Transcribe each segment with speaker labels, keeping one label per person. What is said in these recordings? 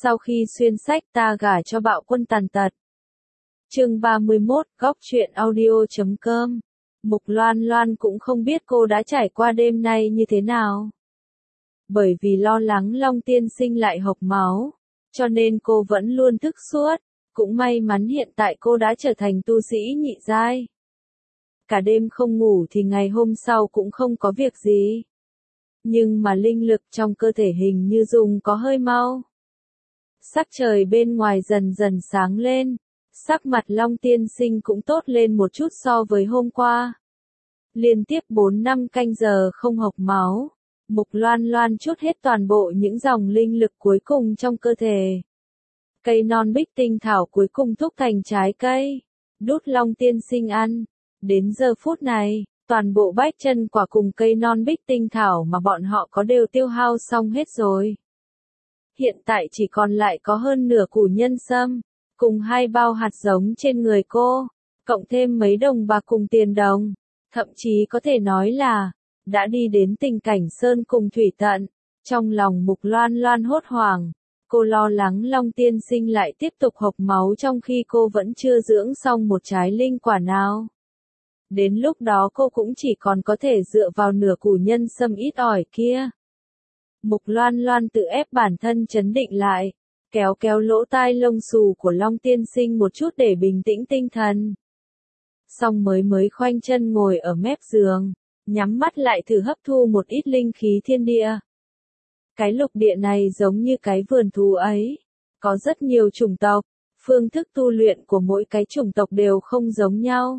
Speaker 1: Sau khi xuyên sách ta gả cho bạo quân tàn tật. Chương 31, góc truyện audio.com. Mục Loan Loan cũng không biết cô đã trải qua đêm nay như thế nào. Bởi vì lo lắng Long tiên sinh lại hộc máu, cho nên cô vẫn luôn thức suốt. Cũng may mắn hiện tại cô đã trở thành tu sĩ nhị giai. Cả đêm không ngủ thì ngày hôm sau cũng không có việc gì. Nhưng mà linh lực trong cơ thể hình như dùng có hơi mau. Sắc trời bên ngoài dần dần sáng lên, sắc mặt Long tiên sinh cũng tốt lên một chút so với hôm qua. Liên tiếp 4-5 canh giờ không hộc máu, Mục Loan Loan trút hết toàn bộ những dòng linh lực cuối cùng trong cơ thể. Cây non bích tinh thảo cuối cùng thúc thành trái cây, đút Long tiên sinh ăn. Đến giờ phút này, toàn bộ bách chân quả cùng cây non bích tinh thảo mà bọn họ có đều tiêu hao xong hết rồi. Hiện tại chỉ còn lại có hơn nửa củ nhân sâm, cùng 2 bao hạt giống trên người cô, cộng thêm mấy đồng bạc cùng tiền đồng. Thậm chí có thể nói là, đã đi đến tình cảnh sơn cùng thủy tận. Trong lòng Mục Loan Loan hốt hoảng, cô lo lắng Long tiên sinh lại tiếp tục hộc máu trong khi cô vẫn chưa dưỡng xong một trái linh quả nào. Đến lúc đó cô cũng chỉ còn có thể dựa vào nửa củ nhân sâm ít ỏi kia. Mục Loan Loan tự ép bản thân trấn định lại, kéo kéo lỗ tai lông xù của Long tiên sinh một chút để bình tĩnh tinh thần. Xong mới khoanh chân ngồi ở mép giường, nhắm mắt lại thử hấp thu một ít linh khí thiên địa. Cái lục địa này giống như cái vườn thú ấy, có rất nhiều chủng tộc, phương thức tu luyện của mỗi cái chủng tộc đều không giống nhau.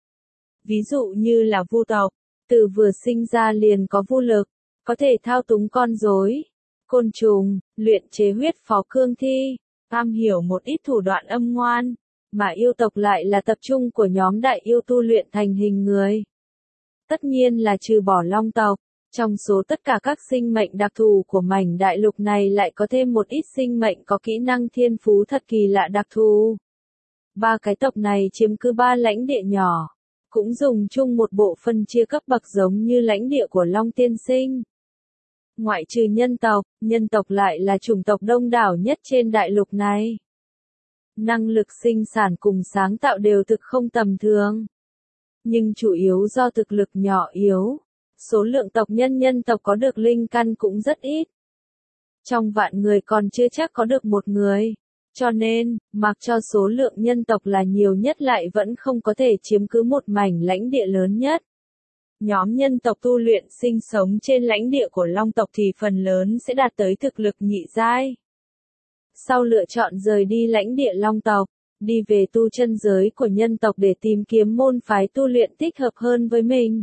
Speaker 1: Ví dụ như là vu tộc, từ vừa sinh ra liền có vu lực, có thể thao túng con rối, côn trùng, luyện chế huyết phó cương thi, am hiểu một ít thủ đoạn âm ngoan, mà yêu tộc lại là tập trung của nhóm đại yêu tu luyện thành hình người. Tất nhiên là trừ bỏ long tộc, trong số tất cả các sinh mệnh đặc thù của mảnh đại lục này lại có thêm một ít sinh mệnh có kỹ năng thiên phú thật kỳ lạ đặc thù. 3 cái tộc này chiếm cứ 3 lãnh địa nhỏ, cũng dùng chung một bộ phân chia cấp bậc giống như lãnh địa của Long tiên sinh. Ngoại trừ nhân tộc lại là chủng tộc đông đảo nhất trên đại lục này. Năng lực sinh sản cùng sáng tạo đều thực không tầm thường. Nhưng chủ yếu do thực lực nhỏ yếu, số lượng tộc nhân tộc có được linh căn cũng rất ít. Trong vạn người còn chưa chắc có được một người. Cho nên, mặc cho số lượng nhân tộc là nhiều nhất lại vẫn không có thể chiếm cứ một mảnh lãnh địa lớn nhất. Nhóm nhân tộc tu luyện sinh sống trên lãnh địa của Long tộc thì phần lớn sẽ đạt tới thực lực nhị giai. Sau lựa chọn rời đi lãnh địa Long tộc, đi về tu chân giới của nhân tộc để tìm kiếm môn phái tu luyện thích hợp hơn với mình.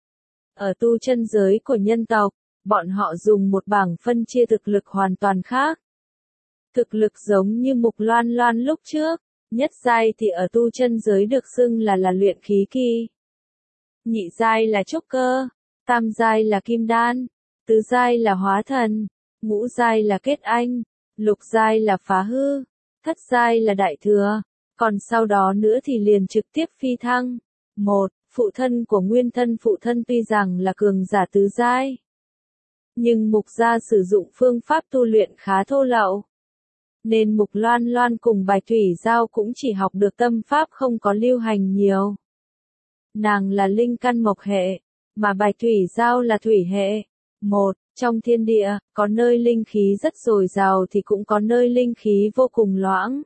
Speaker 1: Ở tu chân giới của nhân tộc, bọn họ dùng một bảng phân chia thực lực hoàn toàn khác. Thực lực giống như Mục Loan Loan lúc trước, nhất giai thì ở tu chân giới được xưng là luyện khí kỳ. Nhị giai là trúc cơ, tam giai là kim đan, tứ giai là hóa thần, ngũ giai là kết anh, lục giai là phá hư, thất giai là đại thừa, còn sau đó nữa thì liền trực tiếp phi thăng. Phụ thân của nguyên thân phụ thân tuy rằng là cường giả tứ giai, nhưng Mục gia sử dụng phương pháp tu luyện khá thô lậu. Nên Mục Loan Loan cùng Bạch Thủy Giao cũng chỉ học được tâm pháp không có lưu hành nhiều. Nàng là linh căn mộc hệ, mà Bạch Thủy Giao là thủy hệ. Trong thiên địa, có nơi linh khí rất dồi dào thì cũng có nơi linh khí vô cùng loãng.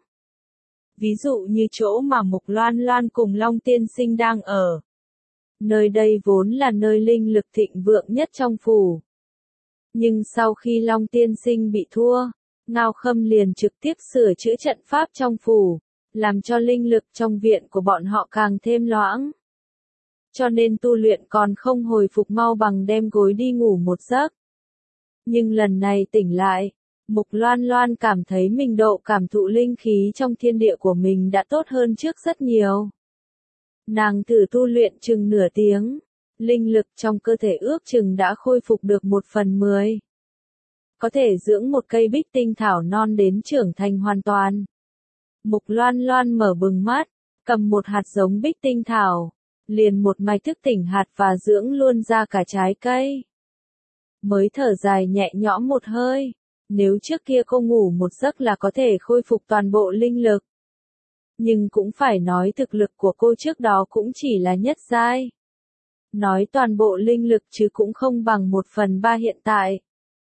Speaker 1: Ví dụ như chỗ mà Mục Loan Loan cùng Long tiên sinh đang ở. Nơi đây vốn là nơi linh lực thịnh vượng nhất trong phủ. Nhưng sau khi Long tiên sinh bị thua, Ngao Khâm liền trực tiếp sửa chữa trận pháp trong phủ, làm cho linh lực trong viện của bọn họ càng thêm loãng. Cho nên tu luyện còn không hồi phục mau bằng đem gối đi ngủ một giấc. Nhưng lần này tỉnh lại, Mục Loan Loan cảm thấy mình độ cảm thụ linh khí trong thiên địa của mình đã tốt hơn trước rất nhiều. Nàng thử tu luyện chừng nửa tiếng, linh lực trong cơ thể ước chừng đã khôi phục được 1/10. Có thể dưỡng một cây bích tinh thảo non đến trưởng thành hoàn toàn. Mục Loan Loan mở bừng mắt, cầm một hạt giống bích tinh thảo, liền một mạch thức tỉnh hạt và dưỡng luôn ra cả trái cây. Mới thở dài nhẹ nhõm một hơi, Nếu trước kia cô ngủ một giấc là có thể khôi phục toàn bộ linh lực. Nhưng cũng phải nói thực lực của cô trước đó cũng chỉ là nhất giai. Nói toàn bộ linh lực chứ cũng không bằng 1/3 hiện tại.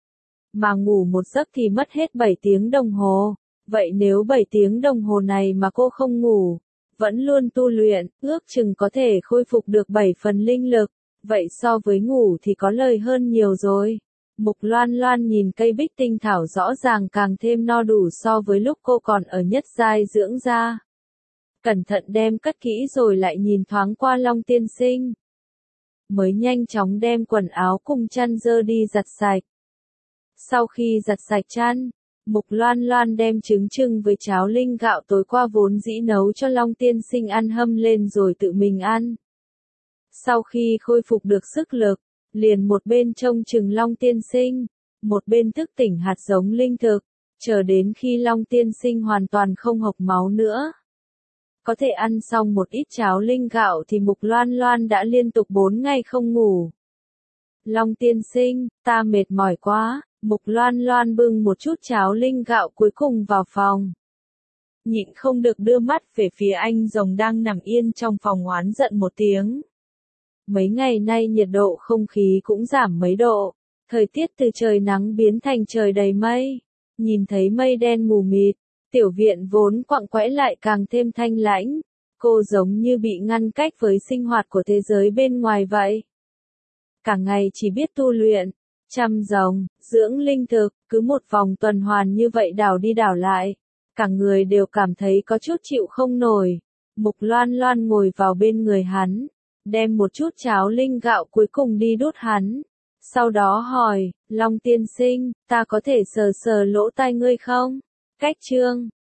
Speaker 1: Mà ngủ một giấc thì mất hết 7 tiếng đồng hồ. Vậy nếu 7 tiếng đồng hồ này mà cô không ngủ, vẫn luôn tu luyện, ước chừng có thể khôi phục được 7 phần linh lực. Vậy so với ngủ thì có lời hơn nhiều rồi. Mục Loan Loan nhìn cây bích tinh thảo rõ ràng càng thêm no đủ so với lúc cô còn ở nhất giai dưỡng da. Cẩn thận đem cất kỹ rồi lại nhìn thoáng qua Long Tiên Sinh. Mới nhanh chóng đem quần áo cùng chăn dơ đi giặt sạch. Sau khi giặt sạch chăn, Mục Loan Loan đem trứng trưng với cháo linh gạo tối qua vốn dĩ nấu cho Long Tiên Sinh ăn hâm lên rồi tự mình ăn. Sau khi khôi phục được sức lực, liền một bên trông chừng Long Tiên Sinh, một bên thức tỉnh hạt giống linh thực, chờ đến khi Long Tiên Sinh hoàn toàn không hộc máu nữa. Có thể ăn xong một ít cháo linh gạo thì Mục Loan Loan đã liên tục 4 ngày không ngủ. Long Tiên Sinh, ta mệt mỏi quá. Mục Loan Loan bưng một chút cháo linh gạo cuối cùng vào phòng. Nhịn không được đưa mắt về phía anh rồng đang nằm yên trong phòng oán giận một tiếng. Mấy ngày nay nhiệt độ không khí cũng giảm mấy độ. Thời tiết từ trời nắng biến thành trời đầy mây. Nhìn thấy mây đen mù mịt, tiểu viện vốn quặng quẽ lại càng thêm thanh lãnh. Cô giống như bị ngăn cách với sinh hoạt của thế giới bên ngoài vậy. Cả ngày chỉ biết tu luyện, chăm rồng, dưỡng linh thực, cứ một vòng tuần hoàn như vậy đảo đi đảo lại. Cả người đều cảm thấy có chút chịu không nổi. Mục Loan Loan ngồi vào bên người hắn, đem một chút cháo linh gạo cuối cùng đi đút hắn. Sau đó hỏi, Long Tiên Sinh, ta có thể sờ sờ lỗ tai ngươi không? Cách chương